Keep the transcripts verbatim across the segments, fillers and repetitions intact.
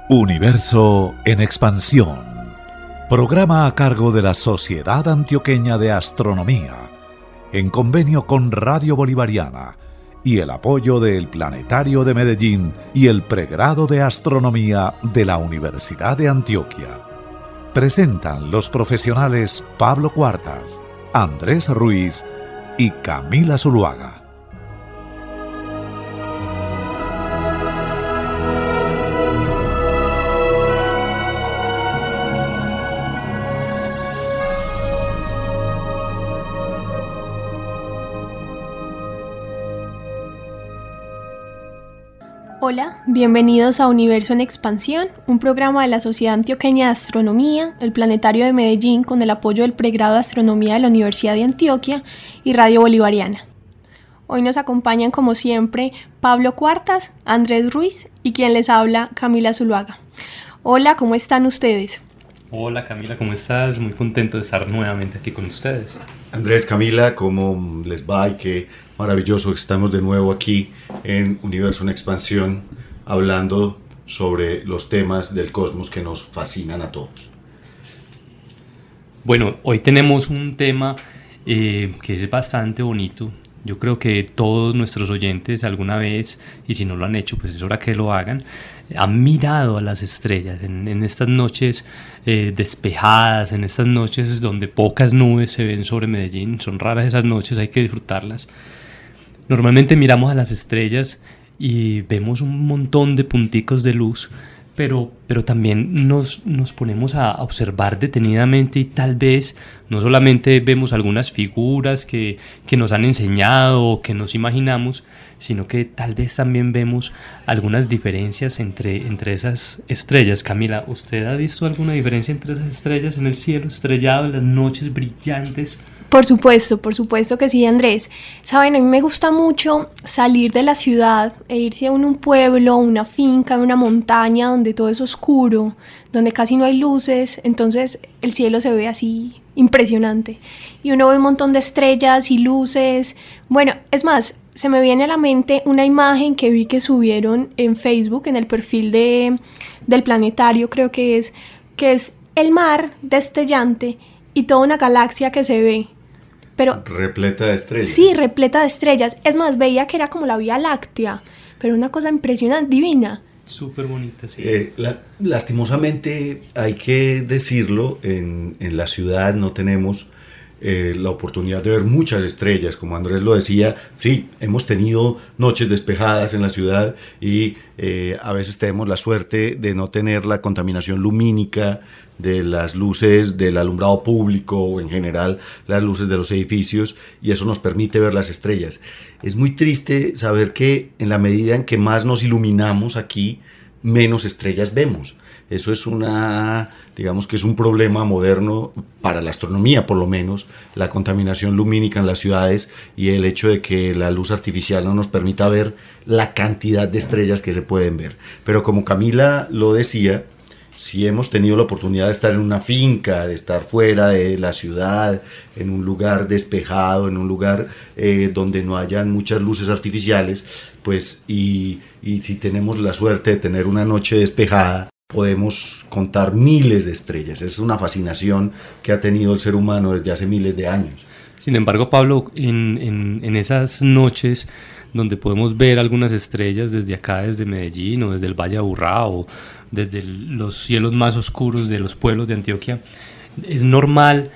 Universo en Expansión, programa a cargo de la Sociedad Antioqueña de Astronomía, en convenio con Radio Bolivariana y el apoyo del Planetario de Medellín y el Pregrado de Astronomía de la Universidad de Antioquia. Presentan los profesionales Pablo Cuartas, Andrés Ruiz y Camila Zuluaga. Hola, bienvenidos a Universo en Expansión, un programa de la Sociedad Antioqueña de Astronomía, el Planetario de Medellín con el apoyo del Pregrado de Astronomía de la Universidad de Antioquia y Radio Bolivariana. Hoy nos acompañan como siempre Pablo Cuartas, Andrés Ruiz y quien les habla, Camila Zuluaga. Hola, ¿cómo están ustedes? Hola Camila, ¿cómo estás? Muy contento de estar nuevamente aquí con ustedes. Andrés, Camila, ¿cómo les va? Y qué maravilloso que estamos de nuevo aquí en Universo en Expansión, hablando sobre los temas del cosmos que nos fascinan a todos. Bueno, hoy tenemos un tema eh, que es bastante bonito. Yo creo que todos nuestros oyentes alguna vez, y si no lo han hecho, pues es hora que lo hagan, han mirado a las estrellas en, en estas noches eh, despejadas, en estas noches donde pocas nubes se ven sobre Medellín. Son raras esas noches, hay que disfrutarlas. Normalmente miramos a las estrellas y vemos un montón de punticos de luz, pero, pero también nos, nos ponemos a observar detenidamente y tal vez no solamente vemos algunas figuras que, que nos han enseñado o que nos imaginamos, sino que tal vez también vemos algunas diferencias entre, entre esas estrellas. Camila, ¿usted ha visto alguna diferencia entre esas estrellas en el cielo estrellado, en las noches brillantes? Por supuesto, por supuesto que sí, Andrés. Saben, a mí me gusta mucho salir de la ciudad e irse a un, un pueblo, una finca, una montaña donde todo es oscuro, donde casi no hay luces, entonces el cielo se ve así impresionante. Y uno ve un montón de estrellas y luces. Bueno, es más, se me viene a la mente una imagen que vi que subieron en Facebook, en el perfil de, del planetario, creo que es, que es el mar destellante y toda una galaxia que se ve. Pero, repleta de estrellas. Sí, repleta de estrellas. Es más, veía que era como la Vía Láctea, pero una cosa impresionante, divina. Súper bonita, sí. Eh, la, lastimosamente, hay que decirlo, en, en la ciudad no tenemos eh, la oportunidad de ver muchas estrellas, como Andrés lo decía. Sí, hemos tenido noches despejadas en la ciudad y eh, a veces tenemos la suerte de no tener la contaminación lumínica de las luces del alumbrado público o en general las luces de los edificios, y eso nos permite ver las estrellas. Es muy triste saber que en la medida en que más nos iluminamos aquí, menos estrellas vemos. Eso es una, digamos que es un problema moderno para la astronomía, por lo menos, la contaminación lumínica en las ciudades y el hecho de que la luz artificial no nos permita ver la cantidad de estrellas que se pueden ver. Pero como Camila lo decía, si hemos tenido la oportunidad de estar en una finca, de estar fuera de la ciudad, en un lugar despejado, en un lugar eh, donde no hayan muchas luces artificiales, pues y, y si tenemos la suerte de tener una noche despejada, podemos contar miles de estrellas. Es una fascinación que ha tenido el ser humano desde hace miles de años. Sin embargo, Pablo, en, en, en esas noches donde podemos ver algunas estrellas desde acá, desde Medellín o desde el Valle de Aburrá o desde los cielos más oscuros de los pueblos de Antioquia, es normal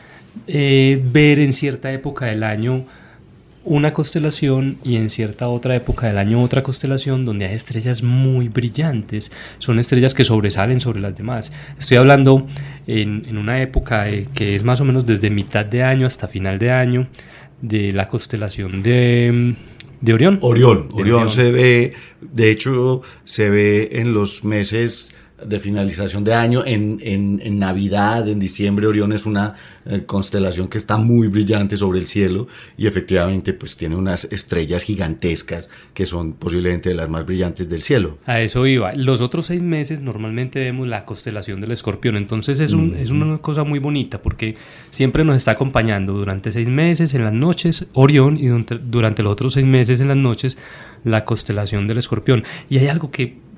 eh, ver en cierta época del año una constelación y en cierta otra época del año otra constelación donde hay estrellas muy brillantes. Son estrellas que sobresalen sobre las demás. Estoy hablando en, en una época eh, que es más o menos desde mitad de año hasta final de año, de la constelación de... ¿De Orión? Orión. De Orión Orión se ve, de hecho, se ve en los meses de finalización de año, en, en, en Navidad, en diciembre. Orión es una eh, constelación que está muy brillante sobre el cielo y efectivamente pues tiene unas estrellas gigantescas que son posiblemente de las más brillantes del cielo. A eso iba. Los otros seis meses normalmente vemos la constelación del Escorpión, entonces es, un, mm-hmm. es una cosa muy bonita porque siempre nos está acompañando durante seis meses en las noches Orión y durante, durante los otros seis meses en las noches la constelación del Escorpión. Y hay algo que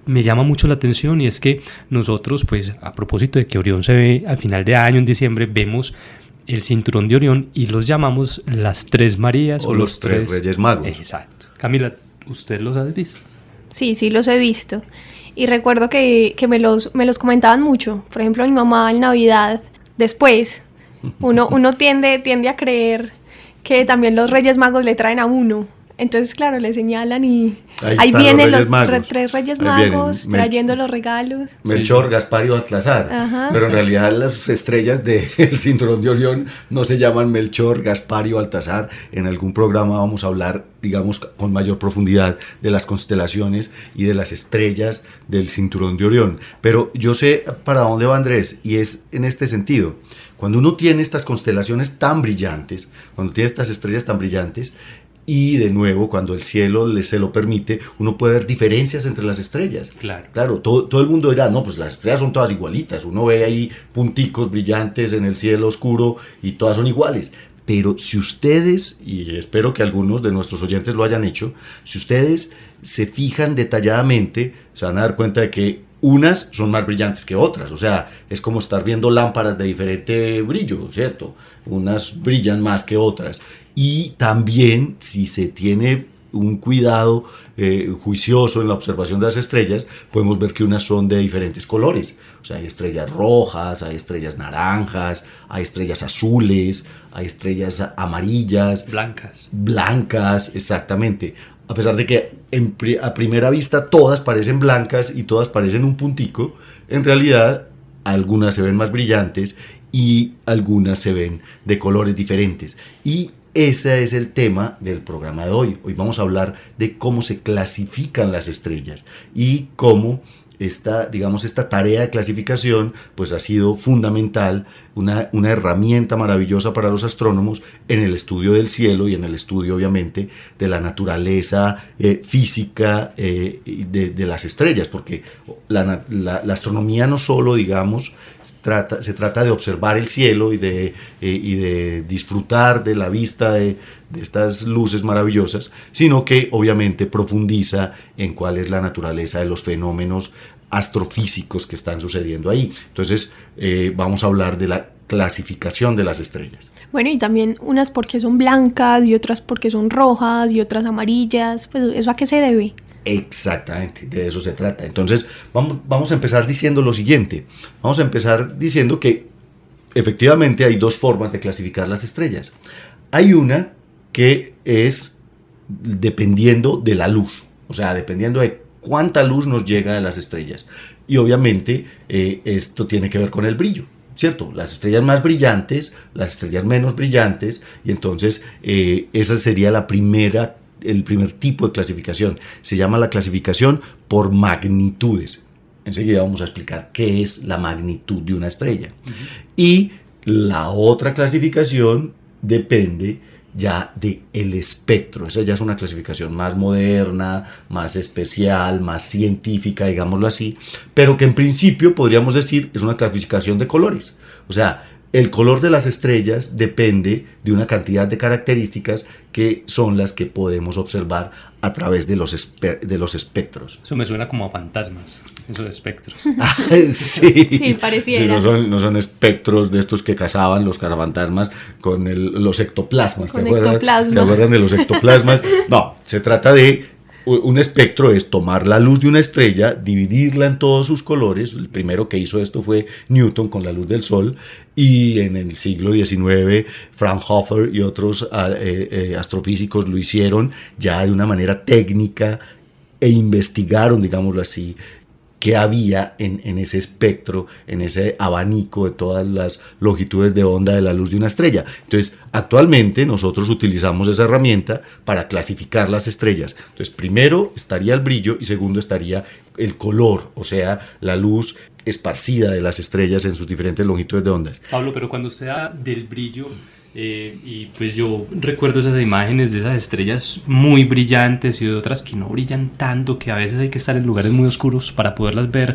me llama mucho la atención, y es que nosotros, pues a propósito de que Orión se ve al final de año, en diciembre, vemos el cinturón de Orión y los llamamos las tres Marías o, o los, los tres, tres Reyes Magos. Exacto. Camila, ¿usted los ha visto? Sí, sí, los he visto. Y recuerdo que, que me, los, me los comentaban mucho. Por ejemplo, mi mamá en Navidad, después, uno, uno tiende, tiende a creer que también los Reyes Magos le traen a uno. Entonces, claro, le señalan y ahí, ahí vienen los, los re, tres Reyes Magos trayendo los regalos. Melchor, Gaspar y Baltasar. Ajá. Pero en realidad las estrellas del cinturón de Orión no se llaman Melchor, Gaspar y Baltasar. En algún programa vamos a hablar, digamos, con mayor profundidad de las constelaciones y de las estrellas del cinturón de Orión. Pero yo sé para dónde va Andrés, y es en este sentido. Cuando uno tiene estas constelaciones tan brillantes, cuando tiene estas estrellas tan brillantes, y de nuevo, cuando el cielo le, se lo permite, uno puede ver diferencias entre las estrellas. Claro. Claro, todo, todo el mundo dirá, no, pues las estrellas son todas igualitas. Uno ve ahí punticos brillantes en el cielo oscuro y todas son iguales. Pero si ustedes, y espero que algunos de nuestros oyentes lo hayan hecho, si ustedes se fijan detalladamente, se van a dar cuenta de que unas son más brillantes que otras, o sea, es como estar viendo lámparas de diferente brillo, ¿cierto? Unas brillan más que otras. Y también, si se tiene un cuidado eh, juicioso en la observación de las estrellas, podemos ver que unas son de diferentes colores. O sea, hay estrellas rojas, hay estrellas naranjas, hay estrellas azules, hay estrellas amarillas. Blancas. Blancas, exactamente. A pesar de que en, a primera vista todas parecen blancas y todas parecen un puntico, en realidad algunas se ven más brillantes y algunas se ven de colores diferentes. Y ese es el tema del programa de hoy. Hoy vamos a hablar de cómo se clasifican las estrellas y cómo esta, digamos, esta tarea de clasificación pues ha sido fundamental, una, una herramienta maravillosa para los astrónomos en el estudio del cielo y en el estudio, obviamente, de la naturaleza eh, física eh, de, de las estrellas, porque la, la, la astronomía no solo, digamos, trata, se trata de observar el cielo y de, eh, y de disfrutar de la vista de, de estas luces maravillosas, sino que obviamente profundiza en cuál es la naturaleza de los fenómenos astrofísicos que están sucediendo ahí. Entonces eh, vamos a hablar de la clasificación de las estrellas. Bueno, y también unas porque son blancas y otras porque son rojas y otras amarillas. Pues ¿eso a qué se debe? Exactamente, de eso se trata. Entonces vamos, vamos a empezar diciendo lo siguiente. Vamos a empezar diciendo que efectivamente hay dos formas de clasificar las estrellas. Hay una que es dependiendo de la luz, o sea, dependiendo de cuánta luz nos llega de las estrellas. Y obviamente eh, esto tiene que ver con el brillo, ¿cierto? Las estrellas más brillantes, las estrellas menos brillantes, y entonces eh, esa sería la primera, el primer tipo de clasificación. Se llama la clasificación por magnitudes. Enseguida vamos a explicar qué es la magnitud de una estrella. Uh-huh. Y la otra clasificación depende ya de el espectro. Esa ya es una clasificación más moderna, más especial, más científica, digámoslo así, pero que en principio podríamos decir es una clasificación de colores. O sea, el color de las estrellas depende de una cantidad de características que son las que podemos observar a través de los, espe- de los espectros. Eso me suena como a fantasmas, esos espectros. Ah, sí, sí, pareciera. Sí, no, son, no son espectros de estos que cazaban los cazafantasmas con el, los ectoplasmas. Con ¿Se acuerdan? ectoplasma. ¿Se acuerdan de los ectoplasmas? No, se trata de... Un espectro es tomar la luz de una estrella, dividirla en todos sus colores. El primero que hizo esto fue Newton con la luz del sol, y en el siglo diecinueve Fraunhofer y otros eh, eh, astrofísicos lo hicieron ya de una manera técnica e investigaron, digámoslo así, qué había en, en ese espectro, en ese abanico de todas las longitudes de onda de la luz de una estrella. Entonces, actualmente nosotros utilizamos esa herramienta para clasificar las estrellas. Entonces, primero estaría el brillo y segundo estaría el color, o sea, la luz esparcida de las estrellas en sus diferentes longitudes de ondas. Pablo, pero cuando usted habla del brillo, Eh, y pues yo recuerdo esas imágenes de esas estrellas muy brillantes y de otras que no brillan tanto, que a veces hay que estar en lugares muy oscuros para poderlas ver.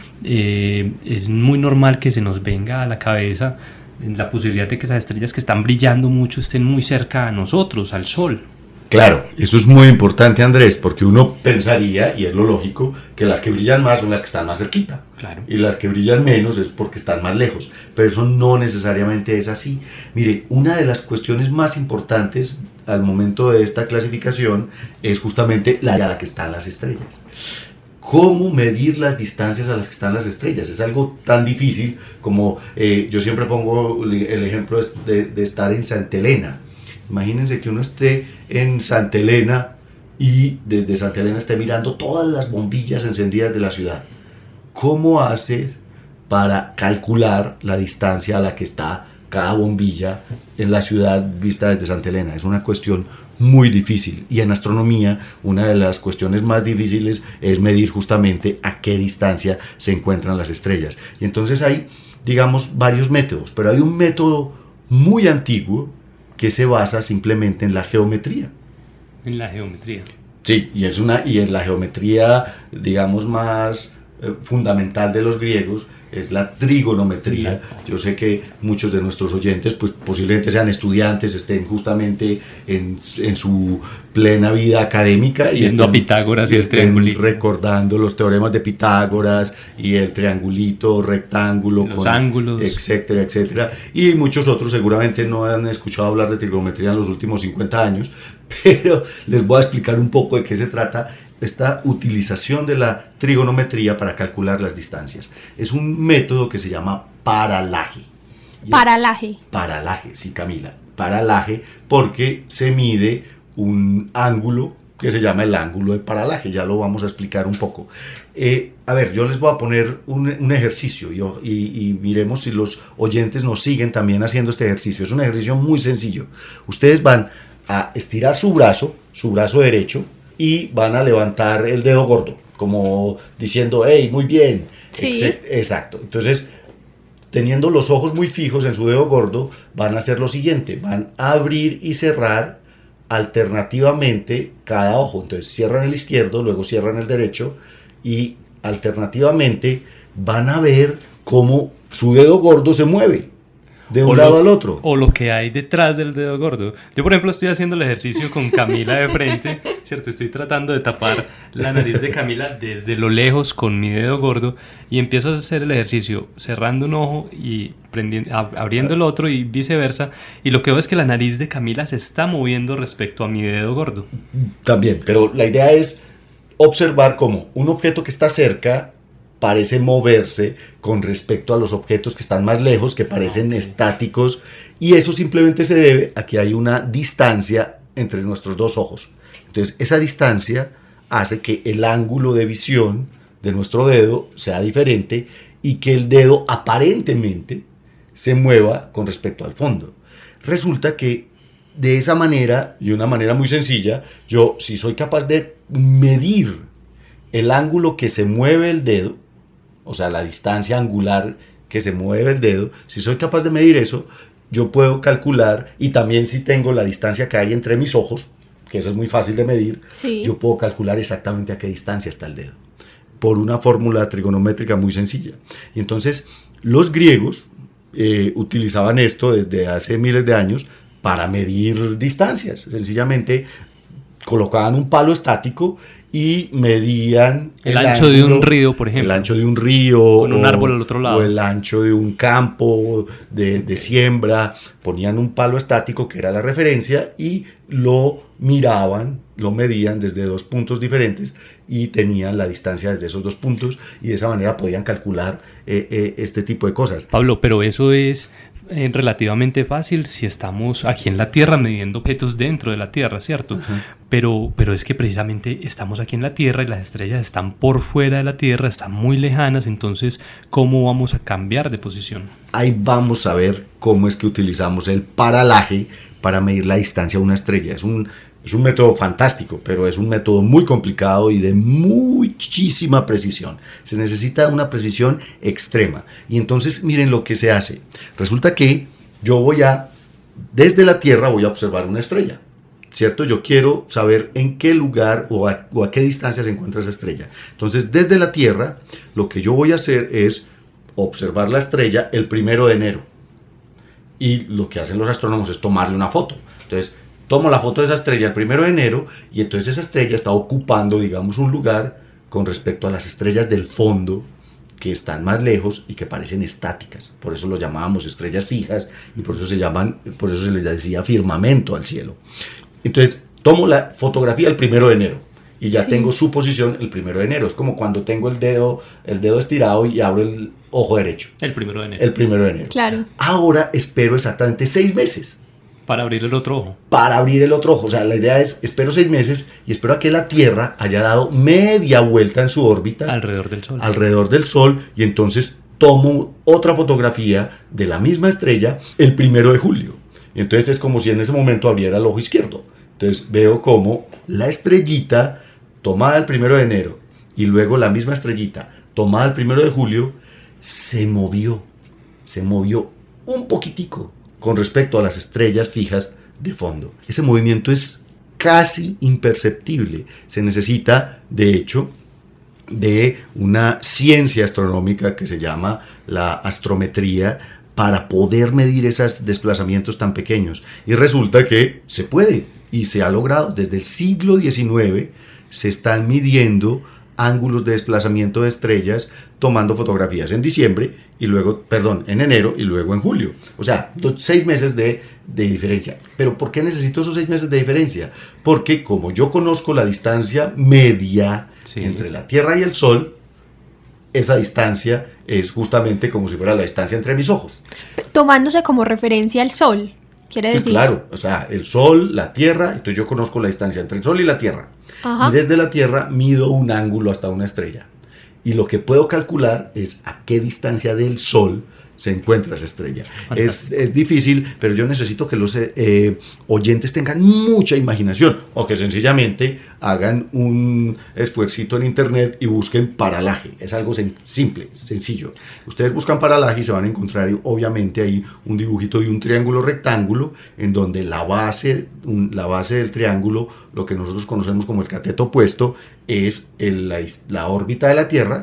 Eh, es muy normal que se nos venga a la cabeza la posibilidad de que esas estrellas que están brillando mucho estén muy cerca a nosotros, al Sol. Claro, eso es muy importante, Andrés, porque uno pensaría, y es lo lógico, que las que brillan más son las que están más cerquita. Claro. Y las que brillan menos es porque están más lejos. Pero eso no necesariamente es así. Mire, una de las cuestiones más importantes al momento de esta clasificación es justamente la a la que están las estrellas. ¿Cómo medir las distancias a las que están las estrellas? Es algo tan difícil como, eh, yo siempre pongo el ejemplo de, de estar en Santa Elena. Imagínense que uno esté en Santa Elena y desde Santa Elena esté mirando todas las bombillas encendidas de la ciudad. ¿Cómo haces para calcular la distancia a la que está cada bombilla en la ciudad vista desde Santa Elena? Es una cuestión muy difícil, y en astronomía una de las cuestiones más difíciles es medir justamente a qué distancia se encuentran las estrellas. Y entonces hay, digamos, varios métodos, pero hay un método muy antiguo que se basa simplemente en la geometría. En la geometría. Sí, y es una y en la geometría, digamos, más eh, fundamental de los griegos es la trigonometría. Yo sé que muchos de nuestros oyentes, pues posiblemente sean estudiantes, estén justamente en, en su plena vida académica y viendo estén, a Pitágoras y, y estén recordando los teoremas de Pitágoras y el triangulito, rectángulo, los con, ángulos, etcétera, etcétera. Y muchos otros seguramente no han escuchado hablar de trigonometría en los últimos cincuenta años, pero les voy a explicar un poco de qué se trata esta utilización de la trigonometría para calcular las distancias. Es un método que se llama paralaje. Paralaje. Paralaje, sí, Camila. Paralaje, porque se mide un ángulo que se llama el ángulo de paralaje. Ya lo vamos a explicar un poco. Eh, a ver, yo les voy a poner un, un ejercicio y, y, y miremos si los oyentes nos siguen también haciendo este ejercicio. Es un ejercicio muy sencillo. Ustedes van a estirar su brazo, su brazo derecho, y van a levantar el dedo gordo, como diciendo, hey, muy bien. Sí. Exacto. Entonces, teniendo los ojos muy fijos en su dedo gordo, van a hacer lo siguiente, van a abrir y cerrar alternativamente cada ojo. Entonces, cierran el izquierdo, luego cierran el derecho, y alternativamente van a ver cómo su dedo gordo se mueve de un o lado lo, al otro. O lo que hay detrás del dedo gordo. Yo, por ejemplo, estoy haciendo el ejercicio con Camila de frente, ¿cierto? Estoy tratando de tapar la nariz de Camila desde lo lejos con mi dedo gordo y empiezo a hacer el ejercicio cerrando un ojo y prendiendo, abriendo el otro y viceversa. Y lo que veo es que la nariz de Camila se está moviendo respecto a mi dedo gordo. También, pero la idea es observar cómo un objeto que está cerca parece moverse con respecto a los objetos que están más lejos, que parecen okay. estáticos, y eso simplemente se debe a que hay una distancia entre nuestros dos ojos. Entonces, esa distancia hace que el ángulo de visión de nuestro dedo sea diferente y que el dedo aparentemente se mueva con respecto al fondo. Resulta que de esa manera, y de una manera muy sencilla, yo si soy capaz de medir el ángulo que se mueve el dedo, o sea, la distancia angular que se mueve el dedo, si soy capaz de medir eso, yo puedo calcular, y también si tengo la distancia que hay entre mis ojos, que eso es muy fácil de medir, sí. yo puedo calcular exactamente a qué distancia está el dedo, por una fórmula trigonométrica muy sencilla. Y entonces, los griegos eh, utilizaban esto desde hace miles de años para medir distancias. Sencillamente colocaban un palo estático y medían el, el ancho ángulo, de un río, por ejemplo. El ancho de un río. Con un o, árbol al otro lado. O el ancho de un campo de, de siembra. Ponían un palo estático que era la referencia y lo miraban, lo medían desde dos puntos diferentes y tenían la distancia desde esos dos puntos y de esa manera podían calcular eh, eh, este tipo de cosas. Pablo, pero eso es eh, relativamente fácil si estamos aquí en la Tierra midiendo objetos dentro de la Tierra, ¿cierto? Uh-huh. Pero, pero es que precisamente estamos aquí en la Tierra y las estrellas están por fuera de la Tierra, están muy lejanas, entonces, ¿cómo vamos a cambiar de posición? Ahí vamos a ver cómo es que utilizamos el paralaje para medir la distancia a una estrella. Es un, es un método fantástico, pero es un método muy complicado y de muchísima precisión. Se necesita una precisión extrema. Y entonces, miren lo que se hace. Resulta que yo voy a, desde la Tierra voy a observar una estrella, ¿cierto? Yo quiero saber en qué lugar o a, o a qué distancia se encuentra esa estrella. Entonces, desde la Tierra, lo que yo voy a hacer es observar la estrella el primero de enero. Y lo que hacen los astrónomos es tomarle una foto. Entonces, tomo la foto de esa estrella el primero de enero y entonces esa estrella está ocupando, digamos, un lugar con respecto a las estrellas del fondo que están más lejos y que parecen estáticas. Por eso lo llamábamos estrellas fijas y por eso se llaman, por eso se les decía firmamento al cielo. Entonces, tomo la fotografía el primero de enero y ya sí. tengo su posición el primero de enero. Es como cuando tengo el dedo, el dedo estirado y abro el ojo derecho. El primero de enero. El primero de enero. Claro. Ahora espero exactamente seis meses. Para abrir el otro ojo. Para abrir el otro ojo. O sea, la idea es, espero seis meses y espero a que la Tierra haya dado media vuelta en su órbita. Alrededor del Sol. Alrededor del Sol y entonces tomo otra fotografía de la misma estrella el primero de julio. Y entonces es como si en ese momento abriera el ojo izquierdo. Entonces veo como la estrellita tomada el primero de enero y luego la misma estrellita tomada el primero de julio se movió. Se movió un poquitico con respecto a las estrellas fijas de fondo. Ese movimiento es casi imperceptible. Se necesita, de hecho, de una ciencia astronómica que se llama la astrometría para poder medir esos desplazamientos tan pequeños. Y resulta que se puede y se ha logrado. Desde el siglo diecinueve se están midiendo ángulos de desplazamiento de estrellas tomando fotografías en diciembre y luego, perdón, en enero y luego en julio. O sea, seis meses de, de diferencia. ¿Pero por qué necesito esos seis meses de diferencia? Porque como yo conozco la distancia media sí. entre la Tierra y el Sol, esa distancia es justamente como si fuera la distancia entre mis ojos. Tomándose como referencia el Sol, quiere sí, decir. Claro, o sea, el Sol, la Tierra, entonces yo conozco la distancia entre el Sol y la Tierra. Ajá. Y desde la Tierra mido un ángulo hasta una estrella. Y lo que puedo calcular es a qué distancia del Sol se encuentra esa estrella. Es, es difícil, pero yo necesito que los eh, oyentes tengan mucha imaginación o que sencillamente hagan un esfuercito en internet y busquen paralaje. Es algo sen- simple, sencillo. Ustedes buscan paralaje y se van a encontrar obviamente ahí un dibujito de un triángulo rectángulo en donde la base, un, la base del triángulo, lo que nosotros conocemos como el cateto opuesto, es el, la, la órbita de la Tierra.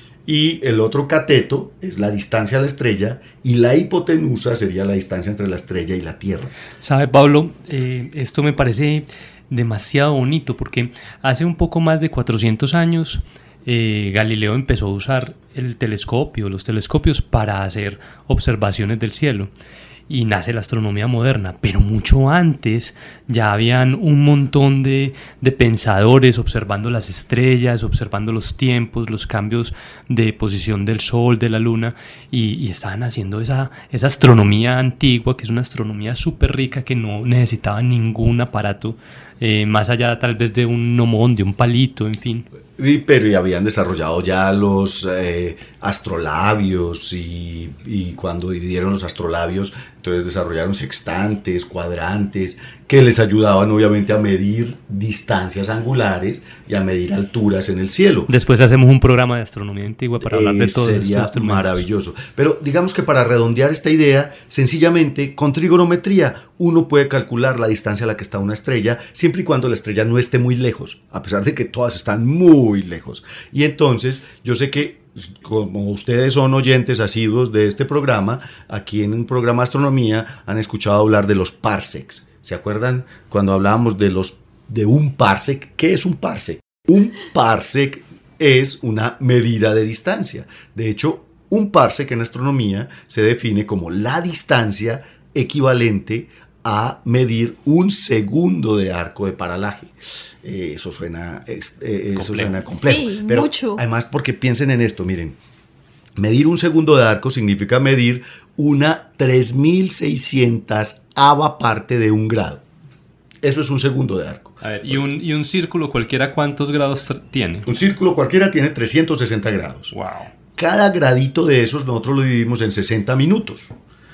Y el otro cateto es la distancia a la estrella y la hipotenusa sería la distancia entre la estrella y la Tierra. ¿Sabe, Pablo? Eh, esto me parece demasiado bonito porque hace un poco más de cuatrocientos años eh, Galileo empezó a usar el telescopio, los telescopios para hacer observaciones del cielo. Y nace la astronomía moderna, pero mucho antes ya habían un montón de, de pensadores observando las estrellas, observando los tiempos, los cambios de posición del Sol, de la Luna, y, y estaban haciendo esa, esa astronomía antigua, que es una astronomía súper rica, que no necesitaba ningún aparato, eh, más allá tal vez de un gnomón, de un palito, en fin. Y, pero y habían desarrollado ya los eh, astrolabios y, y cuando dividieron los astrolabios, entonces desarrollaron sextantes, cuadrantes, que les ayudaban obviamente a medir distancias angulares y a medir alturas en el cielo. Después hacemos un programa de astronomía antigua para hablar de eh, todo eso. Sería maravilloso. Pero digamos que para redondear esta idea, sencillamente con trigonometría uno puede calcular la distancia a la que está una estrella, siempre y cuando la estrella no esté muy lejos, a pesar de que todas están muy lejos. Y entonces yo sé que como ustedes son oyentes asiduos de este programa, aquí en un programa de astronomía han escuchado hablar de los parsecs. ¿Se acuerdan cuando hablábamos de los de un parsec? ¿Qué es un parsec? Un parsec es una medida de distancia. De hecho, un parsec en astronomía se define como la distancia equivalente a medir un segundo de arco de paralaje. Eh, eso suena, eh, eso suena complejo. Sí, pero mucho. Además, porque piensen en esto, miren, medir un segundo de arco significa medir una tres mil seiscientos ava parte de un grado. Eso es un segundo de arco. A ver, ¿y un, y un círculo cualquiera cuántos grados tiene? Un círculo cualquiera tiene trescientos sesenta grados. Wow. Cada gradito de esos nosotros lo dividimos en sesenta minutos.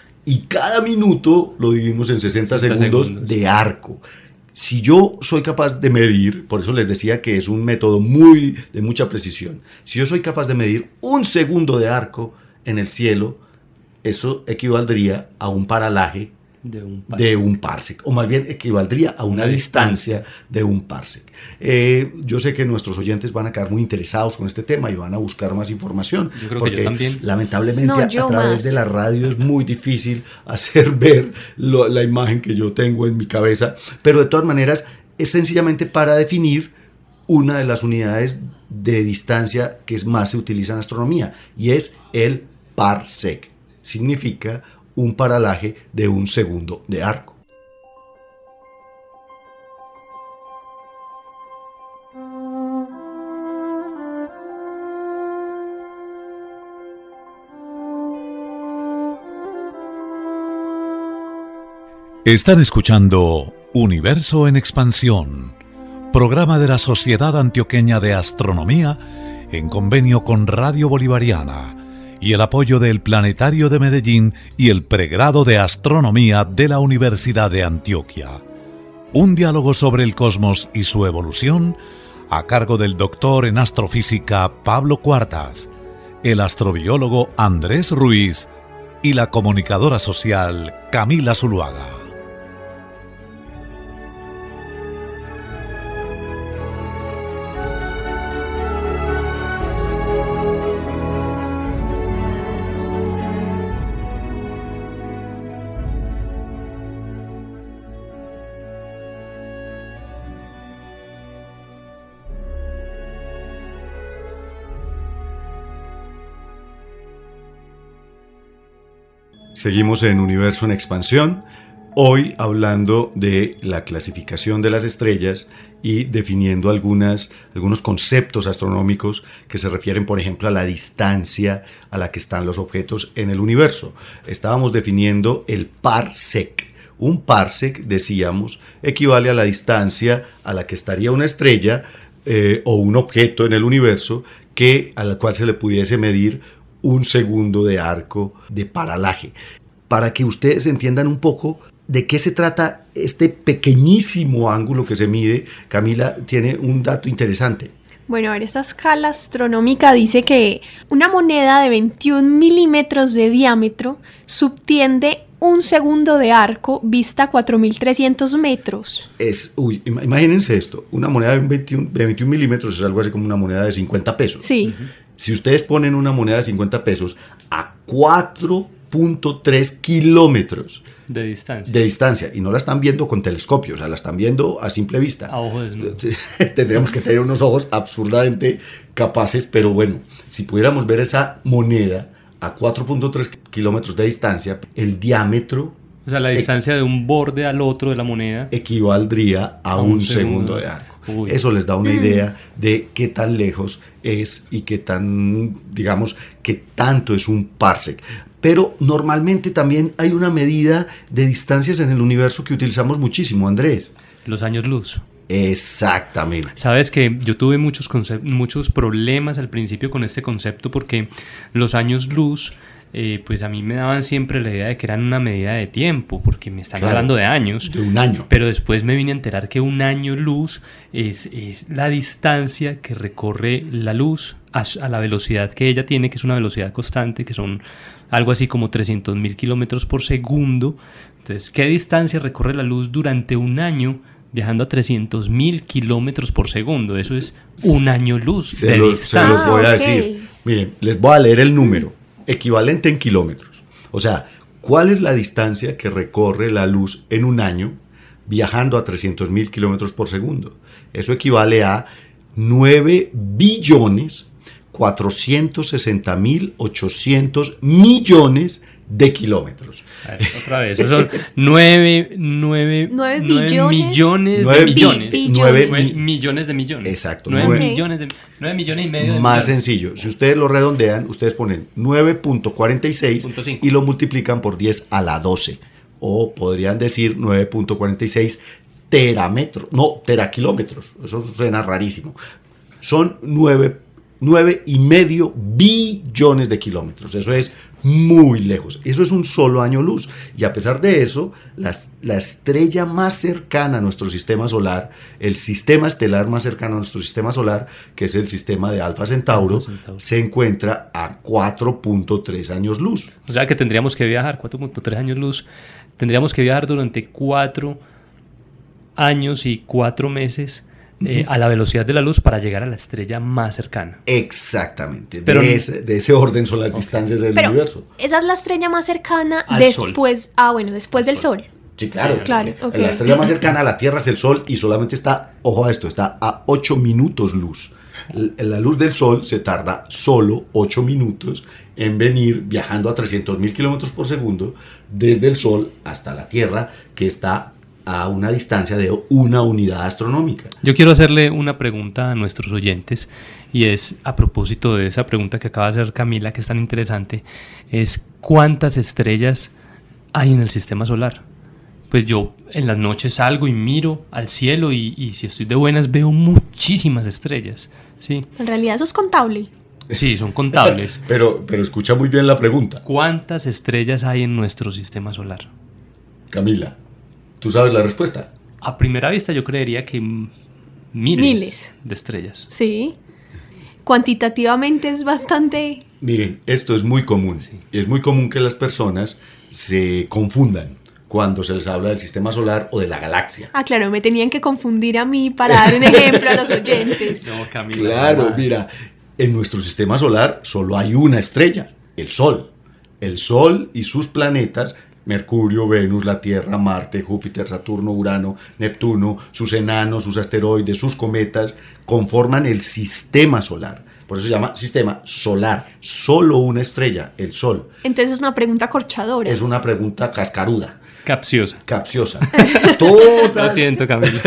Y cada minuto lo dividimos en sesenta, sesenta segundos, segundos de arco. Si yo soy capaz de medir, por eso les decía que es un método muy de mucha precisión, si yo soy capaz de medir un segundo de arco en el cielo, eso equivaldría a un paralaje de un parsec, de un parsec o más bien equivaldría a una, una distancia, distancia de un parsec. Eh, yo sé que nuestros oyentes van a quedar muy interesados con este tema y van a buscar más información. Yo creo porque que yo también. Lamentablemente no, a, a través más. de la radio es muy difícil hacer ver lo, la imagen que yo tengo en mi cabeza, pero de todas maneras es sencillamente para definir una de las unidades de distancia que más se utiliza en astronomía, y es el parsec. Significa un paralaje de un segundo de arco. Están escuchando Universo en Expansión, programa de la Sociedad Antioqueña de Astronomía en convenio con Radio Bolivariana y el apoyo del Planetario de Medellín y el Pregrado de Astronomía de la Universidad de Antioquia. Un diálogo sobre el cosmos y su evolución a cargo del doctor en astrofísica Pablo Cuartas, el astrobiólogo Andrés Ruiz y la comunicadora social Camila Zuluaga. Seguimos en Universo en Expansión, hoy hablando de la clasificación de las estrellas y definiendo algunas, algunos conceptos astronómicos que se refieren, por ejemplo, a la distancia a la que están los objetos en el universo. Estábamos definiendo el parsec. Un parsec, decíamos, equivale a la distancia a la que estaría una estrella eh, o un objeto en el universo que, a la cual se le pudiese medir un segundo de arco de paralaje. Para que ustedes entiendan un poco de qué se trata este pequeñísimo ángulo que se mide, Camila tiene un dato interesante. Bueno, a ver, esta escala astronómica dice que una moneda de veintiún milímetros de diámetro subtiende un segundo de arco vista a cuatro mil trescientos metros. Es, uy, imagínense esto, una moneda de veintiún, de veintiún milímetros es algo así como una moneda de cincuenta pesos. Sí. Uh-huh. Si ustedes ponen una moneda de cincuenta pesos a cuatro punto tres kilómetros de distancia. de distancia, y no la están viendo con telescopio, o sea, la están viendo a simple vista. A ojo desnudo. Tendríamos que tener unos ojos absurdamente capaces, pero bueno, si pudiéramos ver esa moneda a cuatro punto tres kilómetros de distancia, el diámetro... O sea, la distancia e- de un borde al otro de la moneda... equivaldría a, a un, un segundo, segundo de arco. Uy. Eso les da una idea de qué tan lejos es y qué tan, digamos, qué tanto es un parsec. Pero normalmente también hay una medida de distancias en el universo que utilizamos muchísimo, Andrés. Los años luz. Exactamente. Sabes que yo tuve muchos, concep- muchos problemas al principio con este concepto porque los años luz... Eh, pues a mí me daban siempre la idea de que eran una medida de tiempo, porque me están claro, hablando de años. De un año. Pero después me vine a enterar que un año luz es, es la distancia que recorre la luz a, a la velocidad que ella tiene, que es una velocidad constante, que son algo así como trescientos mil kilómetros por segundo. Entonces, ¿qué distancia recorre la luz durante un año viajando a trescientos mil kilómetros por segundo? Eso es un año luz se de lo, distancia. Se los voy a ah, decir. okay. Miren, les voy a leer el número. Equivalente en kilómetros. O sea, ¿cuál es la distancia que recorre la luz en un año viajando a trescientos mil kilómetros por segundo? Eso equivale a nueve billones cuatrocientos sesenta mil ochocientos millones de kilómetros. A ver, otra vez, eso son nueve, nueve, nueve billones, millones nueve de millones. Bi- nueve nueve millones de millones. Exacto. nueve nueve. millones de nueve millones y medio de Más millones. sencillo, si ustedes lo redondean, ustedes ponen nueve punto cuarenta y seis y lo multiplican por diez a la doce. O podrían decir nueve punto cuarenta y seis terametros, no, terakilómetros. Eso suena rarísimo. Son nueve nueve y medio billones de kilómetros. Eso es muy lejos. Eso es un solo año luz. Y a pesar de eso, las, la estrella más cercana a nuestro sistema solar, el sistema estelar más cercano a nuestro sistema solar, que es el sistema de Alfa Centauro, Alfa Centauro. se encuentra a cuatro punto tres años luz. O sea que tendríamos que viajar cuatro punto tres años luz. Tendríamos que viajar durante cuatro años y cuatro meses Eh, a la velocidad de la luz para llegar a la estrella más cercana. Exactamente, Pero, de, ese, de ese orden son las okay. distancias del Pero universo. Esa es la estrella más cercana al después, sol. ah bueno, después del sol. Sí, claro, sí, claro okay. La estrella más cercana a la Tierra es el Sol y solamente está, ojo a esto, está a ocho minutos luz. La luz del Sol se tarda solo ocho minutos en venir viajando a trescientos mil kilómetros por segundo desde el Sol hasta la Tierra, que está a una distancia de una unidad astronómica. Yo quiero hacerle una pregunta a nuestros oyentes, y es a propósito de esa pregunta que acaba de hacer Camila, que es tan interesante, es ¿cuántas estrellas hay en el sistema solar? Pues yo en las noches salgo y miro al cielo y, y si estoy de buenas veo muchísimas estrellas, ¿sí? En realidad eso es contable. Sí, son contables. pero, pero escucha muy bien la pregunta. ¿Cuántas estrellas hay en nuestro sistema solar? Camila, ¿tú sabes la respuesta? A primera vista yo creería que miles, miles. de estrellas. Sí. Cuantitativamente es bastante... Miren, esto es muy común. Sí. Es muy común que las personas se confundan cuando se les habla del sistema solar o de la galaxia. Ah, claro, me tenían que confundir a mí para dar un ejemplo a los oyentes. No, Camila, claro, jamás. Mira, en nuestro sistema solar solo hay una estrella, el Sol. El Sol y sus planetas, Mercurio, Venus, la Tierra, Marte, Júpiter, Saturno, Urano, Neptuno, sus enanos, sus asteroides, sus cometas, conforman el sistema solar. Por eso se llama sistema solar. Solo una estrella, el Sol. Entonces es una pregunta corchadora. Es una pregunta cascaruda. Capciosa. Capciosa. Todas, Lo siento, Camila.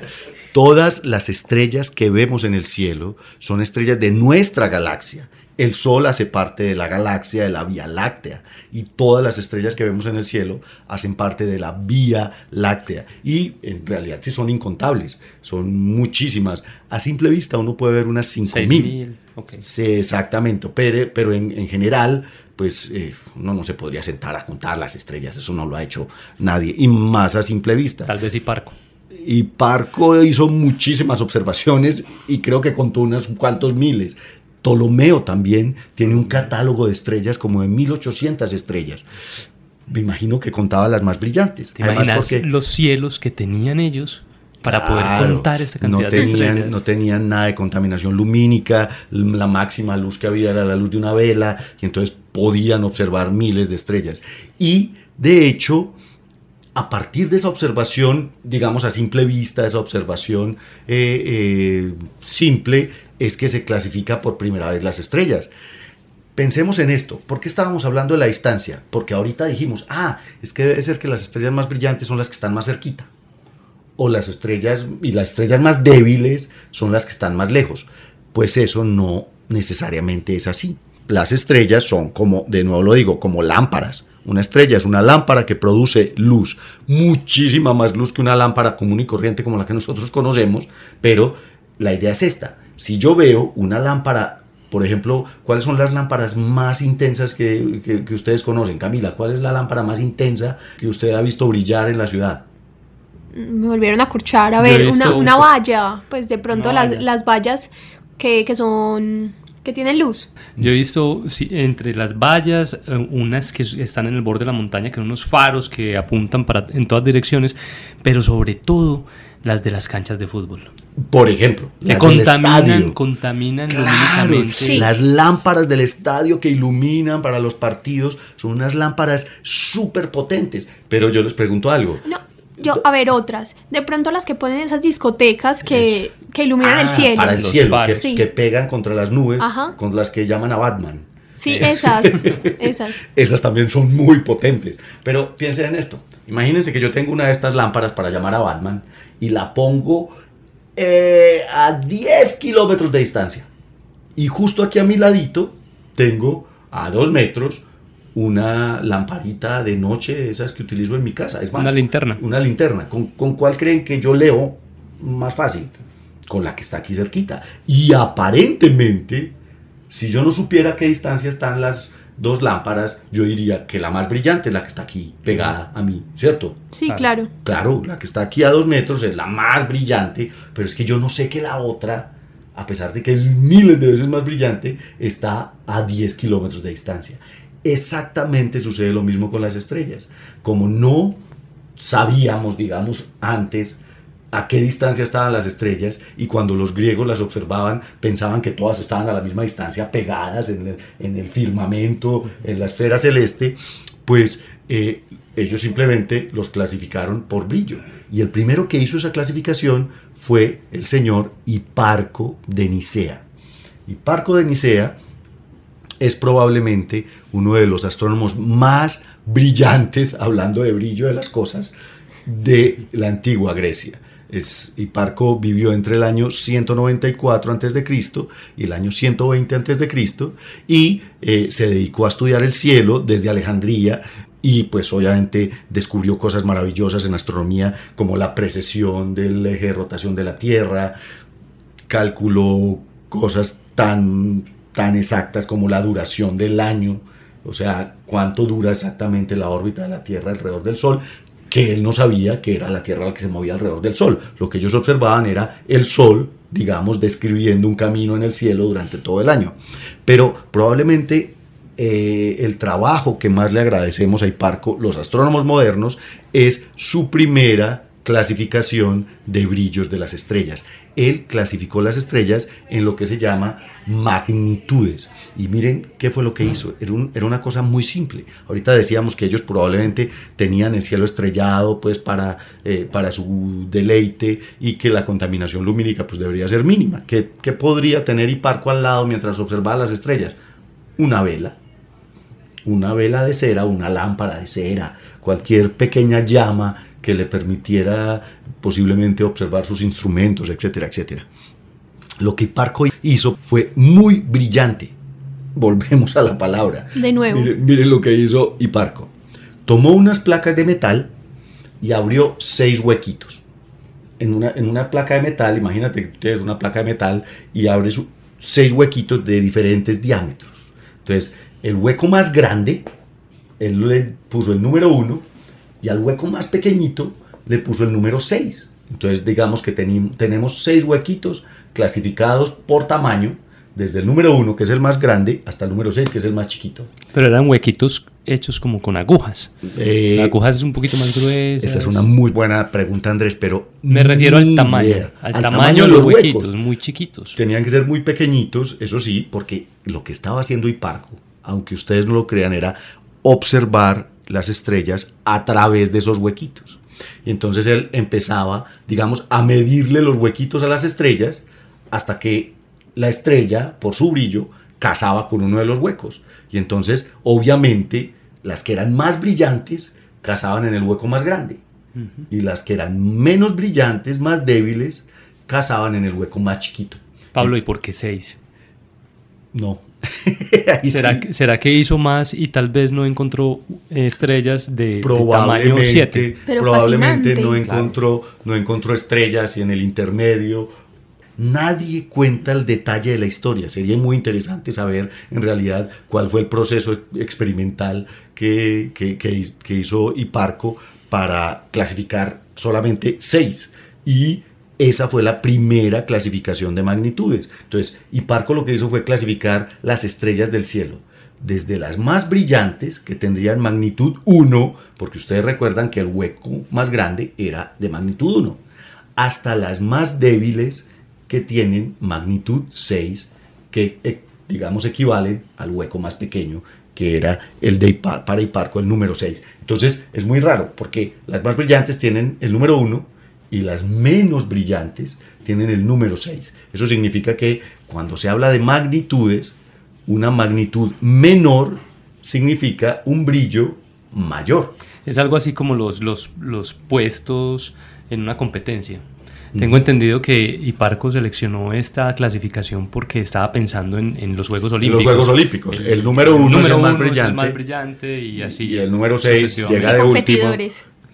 Todas las estrellas que vemos en el cielo son estrellas de nuestra galaxia. El Sol hace parte de la galaxia, de la Vía Láctea, y todas las estrellas que vemos en el cielo hacen parte de la Vía Láctea. Y en realidad sí son incontables, son muchísimas. A simple vista uno puede ver unas cinco mil. Okay. Sí, exactamente, pero, pero en, en general, pues eh, uno no se podría sentar a contar las estrellas, eso no lo ha hecho nadie, y más a simple vista. Tal vez Hiparco. Y Parco hizo muchísimas observaciones y creo que contó unos cuantos miles. Ptolomeo también tiene un catálogo de estrellas como de mil ochocientas estrellas. Me imagino que contaba las más brillantes. ¿Te Además, imaginas porque los cielos que tenían ellos para claro, poder contar esta cantidad no tenían, de estrellas? No tenían nada de contaminación lumínica, la máxima luz que había era la luz de una vela, y entonces podían observar miles de estrellas. Y, de hecho, a partir de esa observación, digamos a simple vista, esa observación eh, eh, simple, es que se clasifica por primera vez las estrellas. Pensemos en esto. ¿Por qué estábamos hablando de la distancia? Porque ahorita dijimos, ah, es que debe ser que las estrellas más brillantes son las que están más cerquita. O las estrellas, y las estrellas más débiles son las que están más lejos. Pues eso no necesariamente es así. Las estrellas son como, de nuevo lo digo, como lámparas. Una estrella es una lámpara que produce luz, muchísima más luz que una lámpara común y corriente como la que nosotros conocemos, pero la idea es esta. Si yo veo una lámpara, por ejemplo, ¿cuáles son las lámparas más intensas que, que, que ustedes conocen? Camila, ¿cuál es la lámpara más intensa que usted ha visto brillar en la ciudad? Me volvieron a corchar, a ver, una, una valla, pues de pronto las, valla. las vallas que, que son... que tienen luz. Yo he visto sí, entre las vallas, unas que están en el borde de la montaña, que son unos faros que apuntan para, en todas direcciones, pero sobre todo las de las canchas de fútbol. Por ejemplo, que contaminan, contaminan claro, lumínicamente. Sí. Las lámparas del estadio que iluminan para los partidos son unas lámparas súper potentes. Pero yo les pregunto algo. No. Yo, a ver, otras. De pronto las que ponen esas discotecas que, que iluminan ah, el cielo. Para el cielo, que, sí. que pegan contra las nubes, Ajá. con las que llaman a Batman. Sí, esas, esas. Esas también son muy potentes. Pero piensen en esto. Imagínense que yo tengo una de estas lámparas para llamar a Batman y la pongo eh, a diez kilómetros de distancia. Y justo aquí a mi ladito tengo a dos metros una lamparita de noche, esas que utilizo en mi casa. Es más, una linterna. Una linterna. ¿Con, con cuál creen que yo leo más fácil? con la que está aquí cerquita. Y aparentemente, si yo no supiera a qué distancia están las dos lámparas, yo diría que la más brillante es la que está aquí pegada a mí, ¿cierto? Sí, claro. Claro, la que está aquí a dos metros es la más brillante, pero es que yo no sé que la otra, a pesar de que es miles de veces más brillante, está a diez kilómetros de distancia. Exactamente sucede lo mismo con las estrellas. Como no sabíamos, digamos, antes a qué distancia estaban las estrellas, y cuando los griegos las observaban pensaban que todas estaban a la misma distancia, pegadas en el, en el firmamento, en la esfera celeste, pues eh, ellos simplemente los clasificaron por brillo. Y el primero que hizo esa clasificación fue el señor Hiparco de Nicea. Hiparco de Nicea es probablemente uno de los astrónomos más brillantes, hablando de brillo de las cosas, de la antigua Grecia. Es, Hiparco vivió entre el año ciento noventa y cuatro antes de Cristo y el año ciento veinte antes de Cristo, y eh, se dedicó a estudiar el cielo desde Alejandría, y pues obviamente descubrió cosas maravillosas en astronomía como la precesión del eje de rotación de la Tierra, calculó cosas tan, tan exactas como la duración del año, o sea, cuánto dura exactamente la órbita de la Tierra alrededor del Sol, que él no sabía que era la Tierra la que se movía alrededor del Sol. Lo que ellos observaban era el Sol, digamos, describiendo un camino en el cielo durante todo el año. Pero probablemente eh, el trabajo que más le agradecemos a Hiparco, los astrónomos modernos, es su primera clasificación de brillos de las estrellas. Él clasificó las estrellas en lo que se llama magnitudes. Y miren qué fue lo que hizo. Era, un, era una cosa muy simple. Ahorita decíamos que ellos probablemente tenían el cielo estrellado pues para, eh, para su deleite, y que la contaminación lumínica pues debería ser mínima. ¿Qué, qué podría tener Hiparco al lado mientras observaba las estrellas? Una vela. Una vela de cera, una lámpara de cera, cualquier pequeña llama que le permitiera posiblemente observar sus instrumentos, etcétera, etcétera. Lo que Hiparco hizo fue muy brillante. Volvemos a la palabra. De nuevo. Miren, miren lo que hizo Hiparco. Tomó unas placas de metal y abrió seis huequitos. En una, en una placa de metal, imagínate que tienes una placa de metal y abres seis huequitos de diferentes diámetros. Entonces, el hueco más grande, él le puso el número uno, y al hueco más pequeñito le puso el número seis. Entonces digamos que teni- tenemos seis huequitos clasificados por tamaño, desde el número uno, que es el más grande, hasta el número seis, que es el más chiquito. Pero eran huequitos hechos como con agujas. Eh, agujas un poquito más gruesas. Esa es una muy buena pregunta, Andrés, pero me refiero al tamaño, idea. al, al tamaño, tamaño de los huecos. huequitos, muy chiquitos. Tenían que ser muy pequeñitos, eso sí, porque lo que estaba haciendo Hiparco, aunque ustedes no lo crean, era observar las estrellas a través de esos huequitos. Y entonces él empezaba, digamos, a medirle los huequitos a las estrellas hasta que la estrella, por su brillo, casaba con uno de los huecos. Y entonces, obviamente, las que eran más brillantes casaban en el hueco más grande. Uh-huh. Y las que eran menos brillantes, más débiles, casaban en el hueco más chiquito. Pablo, ¿y por qué seis? No. ¿Será, sí. que, ¿Será que hizo más y tal vez no encontró estrellas de, probablemente, de tamaño siete? Pero probablemente fascinante. no encontró, no encontró estrellas en el intermedio. Nadie cuenta el detalle de la historia. Sería muy interesante saber en realidad cuál fue el proceso experimental que, que, que, que hizo Hiparco para clasificar solamente seis. Y esa fue la primera clasificación de magnitudes. Entonces, Hiparco lo que hizo fue clasificar las estrellas del cielo, desde las más brillantes, que tendrían magnitud uno, porque ustedes recuerdan que el hueco más grande era de magnitud uno, hasta las más débiles, que tienen magnitud seis, que eh, digamos equivalen al hueco más pequeño, que era el de Hiparco, para Hiparco el número seis. Entonces, es muy raro, porque las más brillantes tienen el número uno, y las menos brillantes tienen el número seis. Eso significa que cuando se habla de magnitudes, una magnitud menor significa un brillo mayor. Es algo así como los, los, los puestos en una competencia. Mm. Tengo entendido que Hiparco seleccionó esta clasificación porque estaba pensando en, en los Juegos Olímpicos. Los Juegos Olímpicos. El, el número uno, el número es, el más uno es el más brillante. brillante y así. Y el número seis llega de último.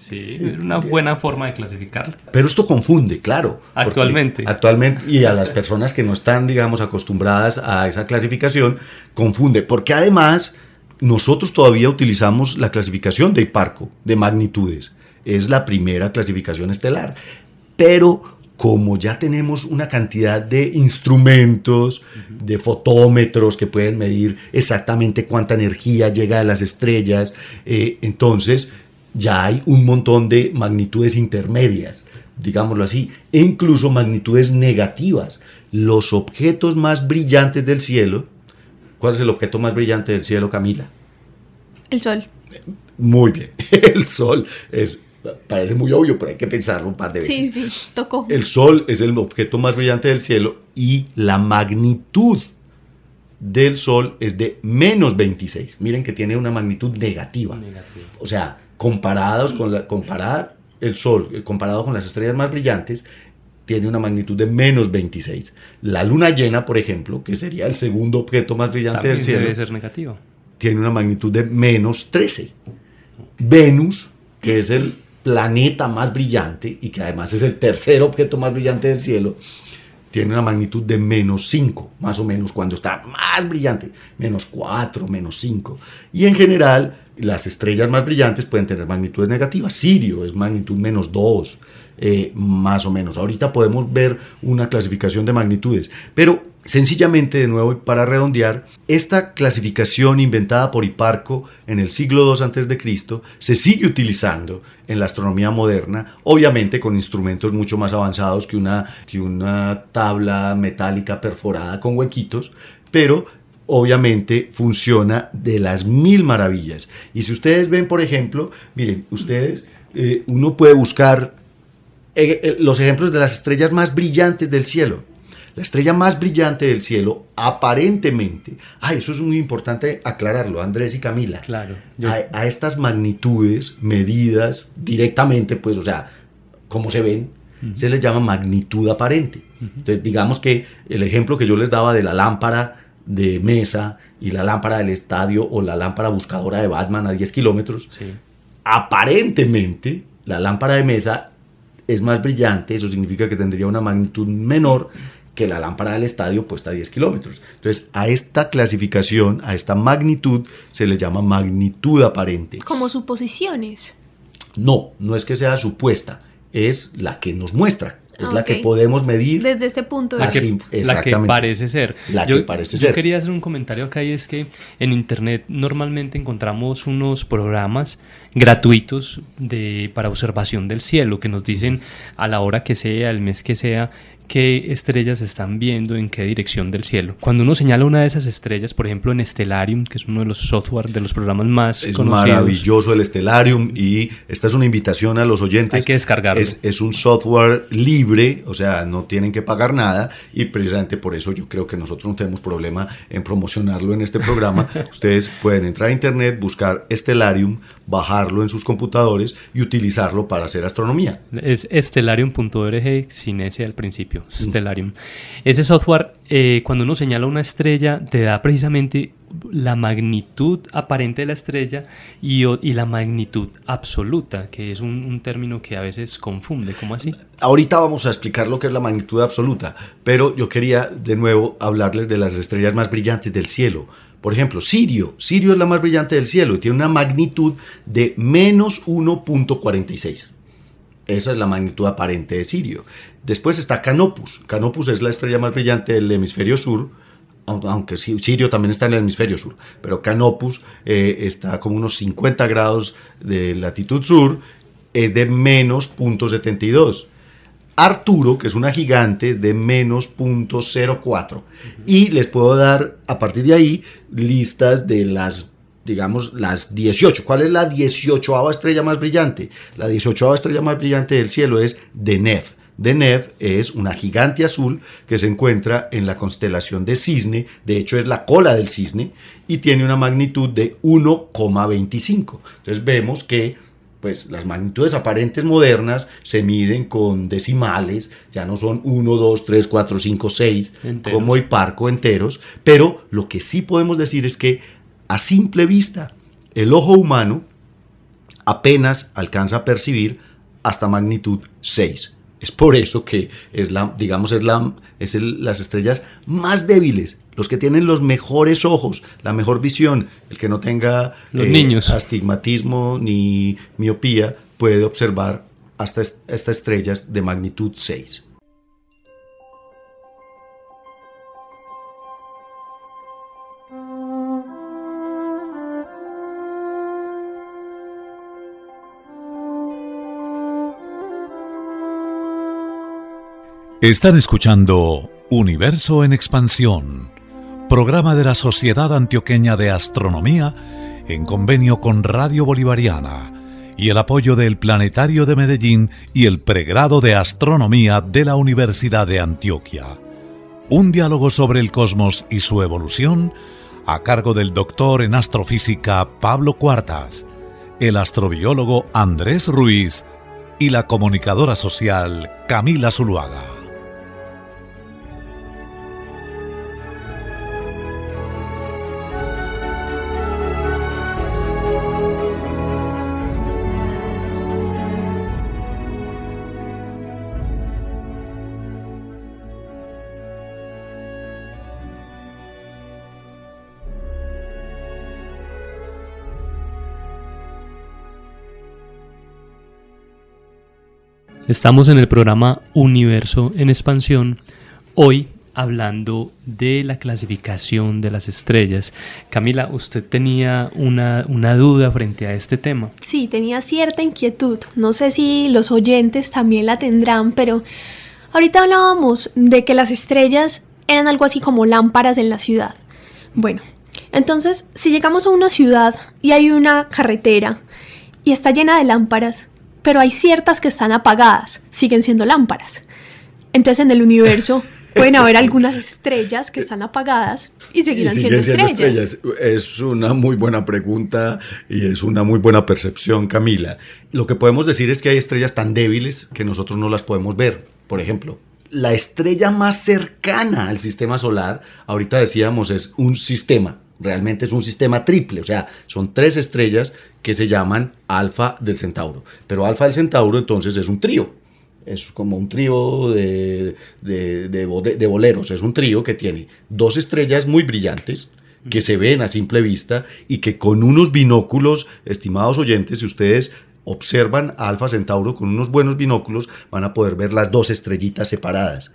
Sí, es una buena forma de clasificarla. Pero esto confunde, claro. Actualmente. Actualmente, y a las personas que no están, digamos, acostumbradas a esa clasificación, confunde, porque además nosotros todavía utilizamos la clasificación de Hiparco, de magnitudes. Es la primera clasificación estelar. Pero como ya tenemos una cantidad de instrumentos, uh-huh. de fotómetros que pueden medir exactamente cuánta energía llega a las estrellas, eh, entonces ya hay un montón de magnitudes intermedias, digámoslo así, e incluso magnitudes negativas. Los objetos más brillantes del cielo, ¿cuál es el objeto más brillante del cielo, Camila? El Sol. Muy bien, el Sol es... Parece muy obvio, pero hay que pensarlo un par de veces. Sí, sí, tocó. El Sol es el objeto más brillante del cielo y la magnitud del Sol es de menos veintiséis. Miren que tiene una magnitud negativa. Negativa. O sea, comparados con la, comparada el Sol, comparado con las estrellas más brillantes, tiene una magnitud de menos veintiséis. La luna llena, por ejemplo, que sería el segundo objeto más brillante también del cielo, debe ser negativo. Tiene una magnitud de menos trece. Venus, que es el planeta más brillante y que además es el tercer objeto más brillante del cielo, tiene una magnitud de menos cinco, más o menos, cuando está más brillante, menos cuatro, menos cinco. Y en general, las estrellas más brillantes pueden tener magnitudes negativas. Sirio es magnitud menos dos, eh, más o menos. Ahorita podemos ver una clasificación de magnitudes, pero sencillamente, de nuevo, para redondear, esta clasificación inventada por Hiparco en el siglo dos antes de Cristo se sigue utilizando en la astronomía moderna, obviamente con instrumentos mucho más avanzados que una, que una tabla metálica perforada con huequitos, pero obviamente funciona de las mil maravillas. Y si ustedes ven, por ejemplo, miren, ustedes, eh, uno puede buscar eh, eh, los ejemplos de las estrellas más brillantes del cielo. La estrella más brillante del cielo, aparentemente, ah, eso es muy importante aclararlo, Andrés y Camila, claro, yo... a, a estas magnitudes medidas directamente, pues, o sea, como se ven, uh-huh. se les llama magnitud aparente. Uh-huh. Entonces, digamos que el ejemplo que yo les daba de la lámpara de mesa y la lámpara del estadio o la lámpara buscadora de Batman a diez kilómetros, sí. aparentemente la lámpara de mesa es más brillante, eso significa que tendría una magnitud menor que la lámpara del estadio puesta a diez kilómetros. Entonces, a esta clasificación, a esta magnitud, se le llama magnitud aparente. Como suposiciones. No, no es que sea supuesta, es la que nos muestra, es okay. la que podemos medir. Desde este punto de la vista. Que, la que parece ser. La yo, que parece yo ser. Yo quería hacer un comentario acá y es que en internet normalmente encontramos unos programas gratuitos de, para observación del cielo que nos dicen a la hora que sea, el mes que sea, qué estrellas están viendo, en qué dirección del cielo. Cuando uno señala una de esas estrellas, por ejemplo en Stellarium, que es uno de los software de los programas más es conocidos. Es maravilloso el Stellarium y esta es una invitación a los oyentes. Hay que descargarlo. Es, es un software libre, o sea, no tienen que pagar nada y precisamente por eso yo creo que nosotros no tenemos problema en promocionarlo en este programa. Ustedes pueden entrar a internet, buscar Stellarium, bajarlo en sus computadores y utilizarlo para hacer astronomía. Es stellarium punto org sin ese al principio. Stellarium. Ese software, eh, cuando uno señala una estrella, te da precisamente la magnitud aparente de la estrella y, y la magnitud absoluta, que es un, un término que a veces confunde. ¿Cómo así? Ahorita vamos a explicar lo que es la magnitud absoluta, pero yo quería de nuevo hablarles de las estrellas más brillantes del cielo. Por ejemplo, Sirio. Sirio es la más brillante del cielo y tiene una magnitud de menos uno punto cuarenta y seis. Esa es la magnitud aparente de Sirio. Después está Canopus. Canopus es la estrella más brillante del hemisferio sur, aunque Sirio también está en el hemisferio sur, pero Canopus eh, está como unos cincuenta grados de latitud sur, es de menos punto setenta y dos. Arturo, que es una gigante, es de menos punto cero cuatro. Uh-huh. Y les puedo dar, a partir de ahí, listas de las, digamos, las dieciocho. ¿Cuál es la dieciochoava estrella más brillante? La dieciochoava estrella más brillante del cielo es Deneb. Deneb es una gigante azul que se encuentra en la constelación de Cisne, de hecho es la cola del cisne, y tiene una magnitud de uno coma veinticinco. Entonces vemos que pues, las magnitudes aparentes modernas se miden con decimales, ya no son uno, dos, tres, cuatro, cinco, seis, enteros, como Hiparco enteros, pero lo que sí podemos decir es que a simple vista el ojo humano apenas alcanza a percibir hasta magnitud seis. Es por eso que es la, digamos, es la, es el, las estrellas más débiles, los que tienen los mejores ojos, la mejor visión. El que no tenga los eh, niños. astigmatismo ni miopía puede observar hasta estas estrellas de magnitud seis. Están escuchando Universo en Expansión, programa de la Sociedad Antioqueña de Astronomía en convenio con Radio Bolivariana y el apoyo del Planetario de Medellín y el Pregrado de Astronomía de la Universidad de Antioquia. Un diálogo sobre el cosmos y su evolución a cargo del doctor en astrofísica Pablo Cuartas, el astrobiólogo Andrés Ruiz y la comunicadora social Camila Zuluaga. Estamos en el programa Universo en Expansión, hoy hablando de la clasificación de las estrellas. Camila, ¿usted tenía una, una duda frente a este tema? Sí, tenía cierta inquietud. No sé si los oyentes también la tendrán, pero ahorita hablábamos de que las estrellas eran algo así como lámparas en la ciudad. Bueno, entonces, si llegamos a una ciudad y hay una carretera y está llena de lámparas, pero hay ciertas que están apagadas, siguen siendo lámparas. Entonces en el universo pueden haber sí. algunas estrellas que están apagadas y seguirán y siendo, siendo estrellas. estrellas. Es una muy buena pregunta y es una muy buena percepción, Camila. Lo que podemos decir es que hay estrellas tan débiles que nosotros no las podemos ver. Por ejemplo, la estrella más cercana al sistema solar, ahorita decíamos, es un sistema. Realmente es un sistema triple, o sea, son tres estrellas que se llaman Alfa del Centauro. Pero Alfa del Centauro entonces es un trío, es como un trío de, de, de, de boleros, es un trío que tiene dos estrellas muy brillantes que se ven a simple vista y que con unos binóculos, estimados oyentes, si ustedes observan a Alfa Centauro con unos buenos binóculos, van a poder ver las dos estrellitas separadas,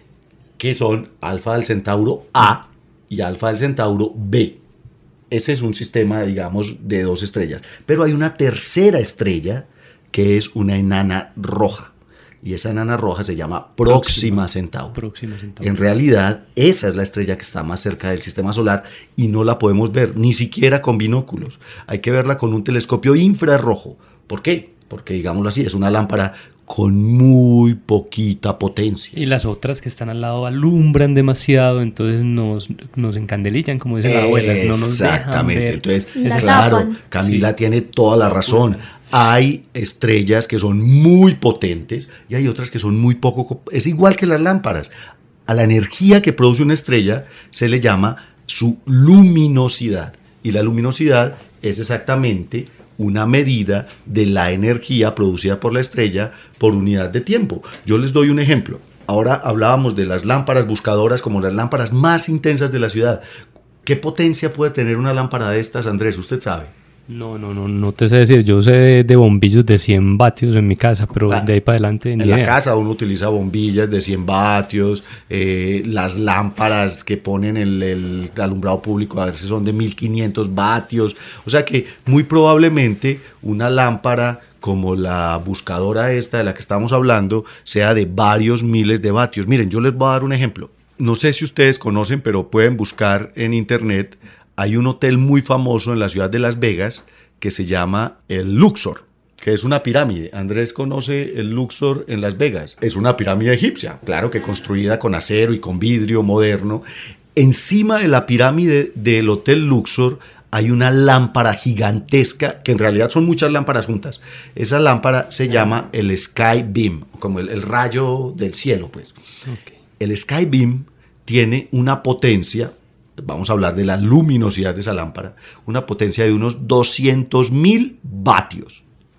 que son Alfa del Centauro A y Alfa del Centauro B. Ese es un sistema, digamos, de dos estrellas. Pero hay una tercera estrella que es una enana roja. Y esa enana roja se llama Próxima, Próxima Centauro. Próxima Centauro. En realidad, esa es la estrella que está más cerca del sistema solar y no la podemos ver, ni siquiera con binóculos. Hay que verla con un telescopio infrarrojo. ¿Por qué? Porque, digámoslo así, es una lámpara con muy poquita potencia. Y las otras que están al lado alumbran demasiado, entonces nos, nos encandelillan, como dice la abuela. No nos Exactamente, dejan ver. entonces, La claro, tapan. Camila Sí. tiene toda la razón. Hay estrellas que son muy potentes y hay otras que son muy poco... Es igual que las lámparas. A la energía que produce una estrella se le llama su luminosidad. Y la luminosidad es exactamente una medida de la energía producida por la estrella por unidad de tiempo. Yo les doy un ejemplo. Ahora hablábamos de las lámparas buscadoras como las lámparas más intensas de la ciudad. ¿Qué potencia puede tener una lámpara de estas, Andrés? ¿Usted sabe? No, no, no, no te sé decir. Yo sé de, de bombillos de cien vatios en mi casa, pero La, de ahí para adelante ni en la idea. casa uno utiliza bombillas de cien vatios, eh, las lámparas que ponen el, el alumbrado público a veces son de mil quinientos vatios, o sea que muy probablemente una lámpara como la buscadora esta de la que estamos hablando sea de varios miles de vatios. Miren, yo les voy a dar un ejemplo. No sé si ustedes conocen, pero pueden buscar en internet. Hay un hotel muy famoso en la ciudad de Las Vegas que se llama el Luxor, que es una pirámide. Andrés conoce el Luxor en Las Vegas. Es una pirámide egipcia, claro que construida con acero y con vidrio moderno. Encima de la pirámide del Hotel Luxor hay una lámpara gigantesca, que en realidad son muchas lámparas juntas. Esa lámpara se llama el Sky Beam, como el, el rayo del cielo, pues. Okay. El Sky Beam tiene una potencia, vamos a hablar de la luminosidad de esa lámpara, una potencia de unos doscientos mil vatios.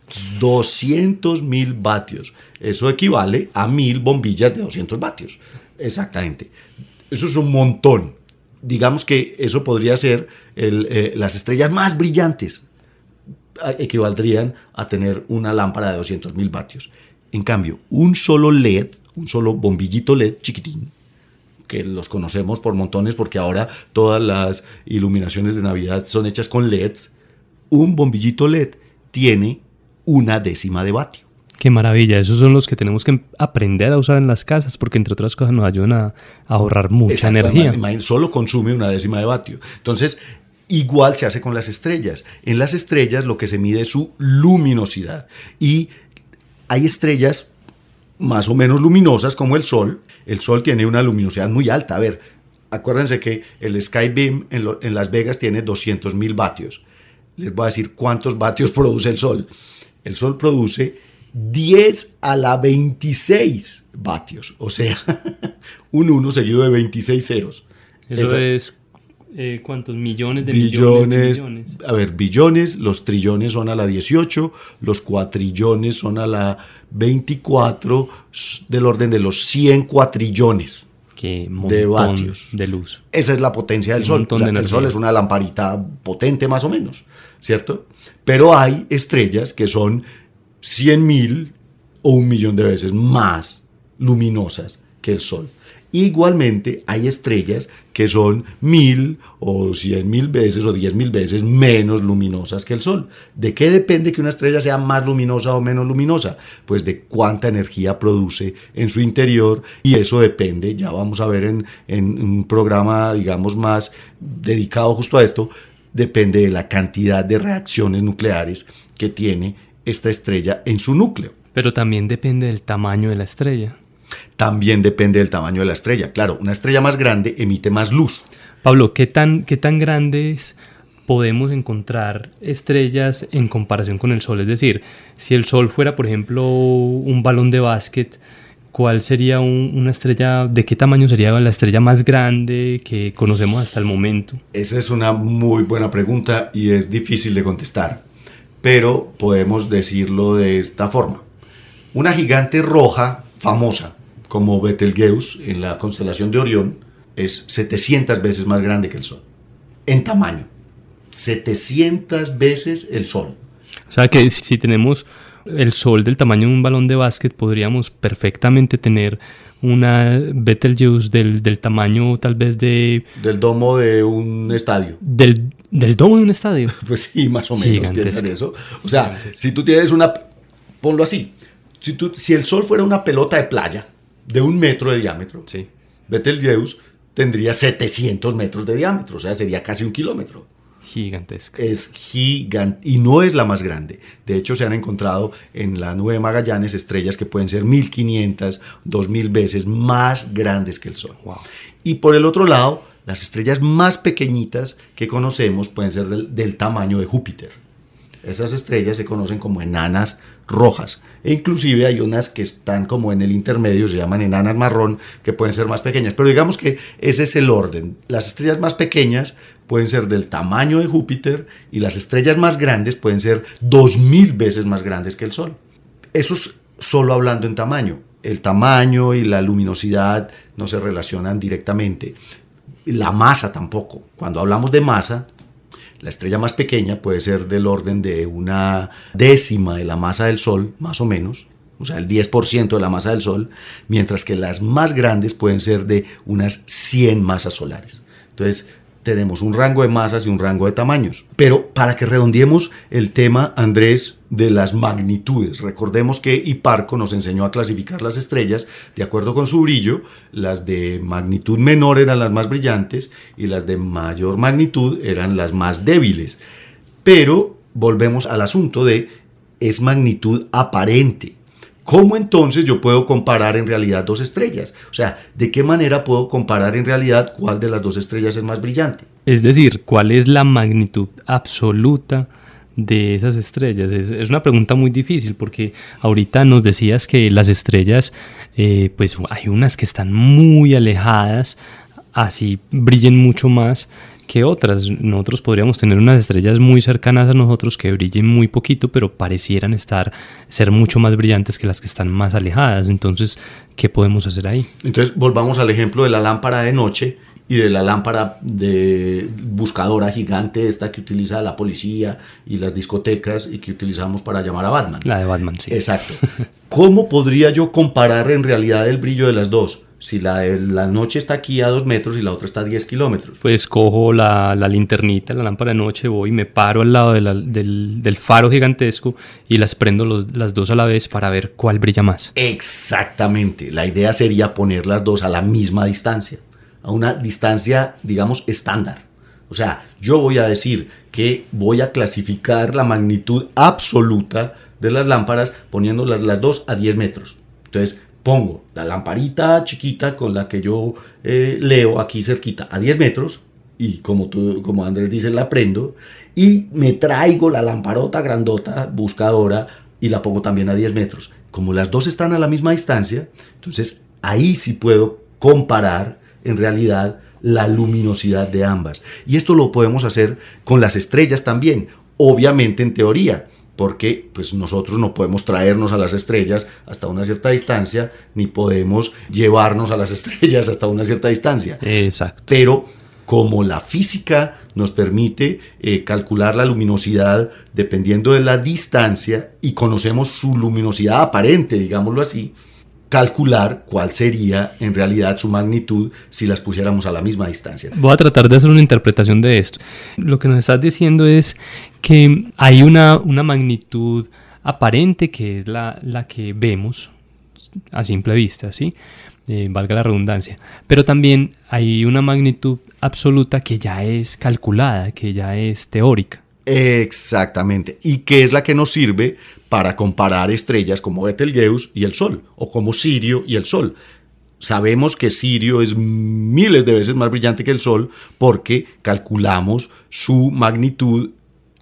doscientos mil vatios. Eso equivale a mil bombillas de doscientos vatios. Exactamente. Eso es un montón. Digamos que eso podría ser el, eh, las estrellas más brillantes. Equivaldrían a tener una lámpara de doscientos mil vatios. En cambio, un solo L E D, un solo bombillito L E D chiquitín, que los conocemos por montones porque ahora todas las iluminaciones de Navidad son hechas con L E Ds, un bombillito L E D tiene una décima de vatio. Qué maravilla, esos son los que tenemos que aprender a usar en las casas porque entre otras cosas nos ayudan a, a ahorrar mucha Exacto, energía. Imagínate, solo consume una décima de vatio. Entonces, igual se hace con las estrellas. En las estrellas lo que se mide es su luminosidad y hay estrellas más o menos luminosas como el Sol. El Sol tiene una luminosidad muy alta. A ver, acuérdense que el Skybeam en, lo, en Las Vegas tiene doscientos mil vatios. Les voy a decir cuántos vatios produce el Sol. El Sol produce diez a la veintiséis vatios, o sea, un uno seguido de veintiséis ceros. Eso Esa, es, eh, ¿cuántos? Millones de billones, millones de millones. A ver, billones, los trillones son a la dieciocho, los cuatrillones son a la veinticuatro, del orden de los cien cuatrillones. Qué de vatios de luz. Esa es la potencia del Sol. O sea, el Sol es una lamparita potente más o menos, ¿cierto? Pero hay estrellas que son cien mil o un millón de veces más luminosas que el Sol. Igualmente hay estrellas que son mil o cien mil veces o diez mil veces menos luminosas que el Sol. ¿De qué depende que una estrella sea más luminosa o menos luminosa? Pues de cuánta energía produce en su interior, y eso depende, ya vamos a ver en, en un programa digamos más dedicado justo a esto, depende de la cantidad de reacciones nucleares que tiene esta estrella en su núcleo. Pero también depende del tamaño de la estrella. También depende del tamaño de la estrella. Claro, una estrella más grande emite más luz. Pablo, ¿qué tan, qué tan grandes podemos encontrar estrellas en comparación con el Sol? Es decir, si el Sol fuera, por ejemplo, un balón de básquet, ¿cuál sería un, una estrella, de qué tamaño sería la estrella más grande que conocemos hasta el momento? Esa es una muy buena pregunta y es difícil de contestar, pero podemos decirlo de esta forma. Una gigante roja famosa, como Betelgeuse en la constelación de Orión, es setecientas veces más grande que el Sol, en tamaño. setecientas veces el Sol. O sea que si tenemos el Sol del tamaño de un balón de básquet, podríamos perfectamente tener una Betelgeuse del, del tamaño tal vez de... Del domo de un estadio. ¿Del, del domo de un estadio? Pues sí, más o menos, piensa en eso. O sea, si tú tienes una... Ponlo así. Si, tú, si el Sol fuera una pelota de playa de un metro de diámetro, sí, Betelgeuse tendría setecientos metros de diámetro, o sea, sería casi un kilómetro. Gigantesca. Es gigante y no es la más grande. De hecho, se han encontrado en la nube de Magallanes estrellas que pueden ser mil quinientas, dos mil veces más grandes que el Sol. Wow. Y por el otro lado, las estrellas más pequeñitas que conocemos pueden ser del, del tamaño de Júpiter. Esas estrellas se conocen como enanas rojas, e inclusive hay unas que están como en el intermedio, se llaman enanas marrón, que pueden ser más pequeñas, pero digamos que ese es el orden. Las estrellas más pequeñas pueden ser del tamaño de Júpiter y las estrellas más grandes pueden ser dos mil veces más grandes que el Sol. Eso es solo hablando en tamaño. El tamaño y la luminosidad no se relacionan directamente. La masa tampoco. Cuando hablamos de masa, la estrella más pequeña puede ser del orden de una décima de la masa del Sol, más o menos, o sea, el diez por ciento de la masa del Sol, mientras que las más grandes pueden ser de unas cien masas solares. Entonces, tenemos un rango de masas y un rango de tamaños. Pero para que redondeemos el tema, Andrés, de las magnitudes, recordemos que Hiparco nos enseñó a clasificar las estrellas de acuerdo con su brillo. Las de magnitud menor eran las más brillantes y las de mayor magnitud eran las más débiles. Pero volvemos al asunto de es magnitud aparente. ¿Cómo entonces yo puedo comparar en realidad dos estrellas? O sea, ¿de qué manera puedo comparar en realidad cuál de las dos estrellas es más brillante? Es decir, ¿cuál es la magnitud absoluta de esas estrellas? Es, es una pregunta muy difícil porque ahorita nos decías que las estrellas, eh, pues hay unas que están muy alejadas, así brillen mucho más que otras. Nosotros podríamos tener unas estrellas muy cercanas a nosotros que brillen muy poquito, pero parecieran estar, ser mucho más brillantes que las que están más alejadas. Entonces, ¿qué podemos hacer ahí? Entonces, volvamos al ejemplo de la lámpara de noche y de la lámpara de buscadora gigante, esta que utiliza la policía y las discotecas y que utilizamos para llamar a Batman. La de Batman, sí. Exacto. ¿Cómo podría yo comparar en realidad el brillo de las dos? Si la de la noche está aquí a dos metros y la otra está a diez kilómetros. Pues cojo la, la linternita, la lámpara de noche, voy y me paro al lado de la, del, del faro gigantesco y las prendo los, las dos a la vez para ver cuál brilla más. Exactamente. La idea sería poner las dos a la misma distancia, a una distancia, digamos, estándar. O sea, yo voy a decir que voy a clasificar la magnitud absoluta de las lámparas poniéndolas las dos a diez metros. Entonces, pongo la lamparita chiquita con la que yo eh, leo aquí cerquita a diez metros y como, tú, como Andrés dice, la prendo y me traigo la lamparota grandota buscadora y la pongo también a diez metros. Como las dos están a la misma distancia, entonces ahí sí puedo comparar en realidad la luminosidad de ambas. Y esto lo podemos hacer con las estrellas también, obviamente en teoría, porque pues nosotros no podemos traernos a las estrellas hasta una cierta distancia, ni podemos llevarnos a las estrellas hasta una cierta distancia. Exacto. Pero como la física nos permite eh, calcular la luminosidad dependiendo de la distancia y conocemos su luminosidad aparente, digámoslo así, calcular cuál sería en realidad su magnitud si las pusiéramos a la misma distancia. Voy a tratar de hacer una interpretación de esto. Lo que nos estás diciendo es que hay una, una magnitud aparente que es la, la que vemos a simple vista, ¿sí? Eh, valga la redundancia. Pero también hay una magnitud absoluta que ya es calculada, que ya es teórica. Exactamente, y que es la que nos sirve para comparar estrellas como Betelgeuse y el Sol, o como Sirio y el Sol. Sabemos que Sirio es miles de veces más brillante que el Sol porque calculamos su magnitud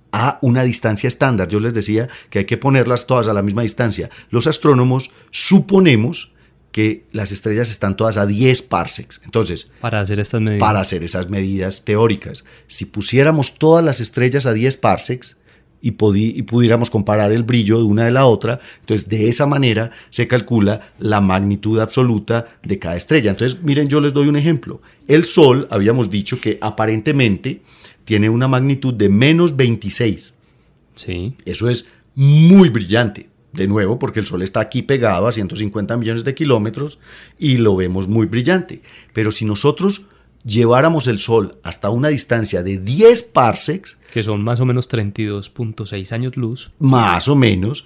a una distancia estándar. Yo les decía que hay que ponerlas todas a la misma distancia. Los astrónomos suponemos que las estrellas están todas a diez parsecs. Entonces, para hacer estas medidas. Para hacer esas medidas teóricas. Si pusiéramos todas las estrellas a diez parsecs y, y pudiéramos comparar el brillo de una de la otra, entonces de esa manera se calcula la magnitud absoluta de cada estrella. Entonces, miren, yo les doy un ejemplo. El Sol, habíamos dicho que aparentemente tiene una magnitud de menos veintiséis. Sí. Eso es muy brillante. De nuevo, porque el Sol está aquí pegado a ciento cincuenta millones de kilómetros y lo vemos muy brillante. Pero si nosotros lleváramos el Sol hasta una distancia de diez parsecs, que son más o menos treinta y dos punto seis años luz, más o menos,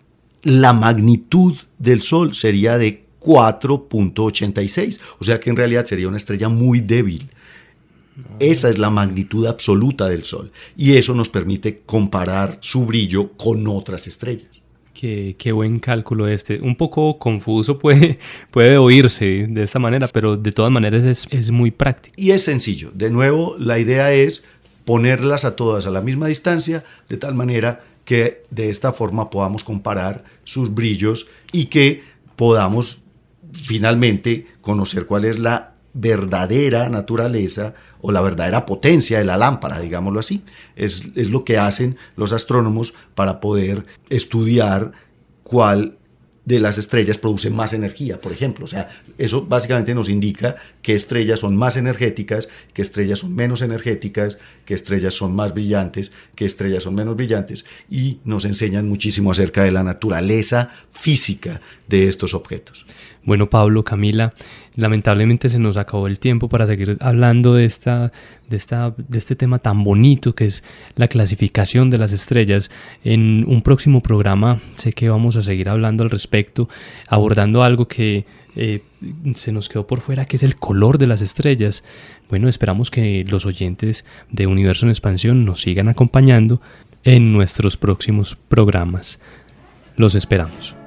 la magnitud del Sol sería de cuatro punto ochenta y seis. O sea que en realidad sería una estrella muy débil. Esa es la magnitud absoluta del Sol. Y eso nos permite comparar su brillo con otras estrellas. Qué, qué buen cálculo este. Un poco confuso puede, puede oírse de esta manera, pero de todas maneras es, es muy práctico. Y es sencillo. De nuevo, la idea es ponerlas a todas a la misma distancia, de tal manera que de esta forma podamos comparar sus brillos y que podamos finalmente conocer cuál es la verdadera naturaleza o la verdadera potencia de la lámpara, digámoslo así. Es, es lo que hacen los astrónomos para poder estudiar cuál de las estrellas produce más energía, por ejemplo. O sea, eso básicamente nos indica qué estrellas son más energéticas, qué estrellas son menos energéticas, qué estrellas son más brillantes, qué estrellas son menos brillantes, y nos enseñan muchísimo acerca de la naturaleza física de estos objetos. Bueno, Pablo, Camila, lamentablemente se nos acabó el tiempo para seguir hablando de, esta, de, esta, de este tema tan bonito que es la clasificación de las estrellas. En un próximo programa sé que vamos a seguir hablando al respecto, abordando algo que eh, se nos quedó por fuera, que es el color de las estrellas. Bueno, esperamos que los oyentes de Universo en Expansión nos sigan acompañando en nuestros próximos programas. Los esperamos.